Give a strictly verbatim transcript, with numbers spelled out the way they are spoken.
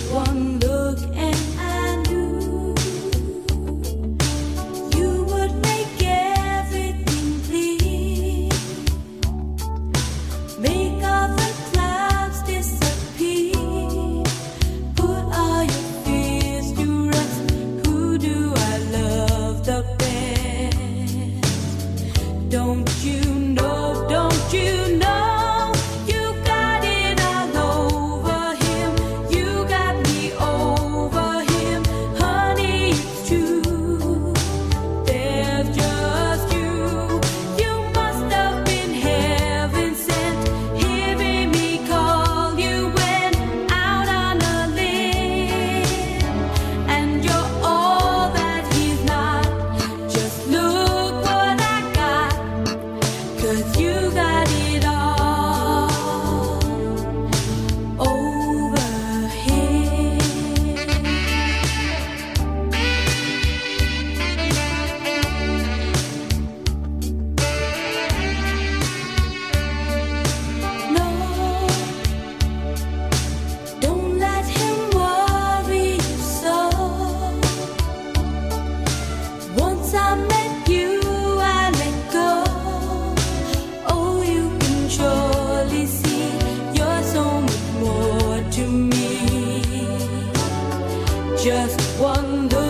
one look and I knew you would make everything clear, make all the clouds disappear, put all your fears to rest. Who do I love the best? Don't you know, don't you know? You got it all over here. No, don't let him worry you so. Once I met you, just one look.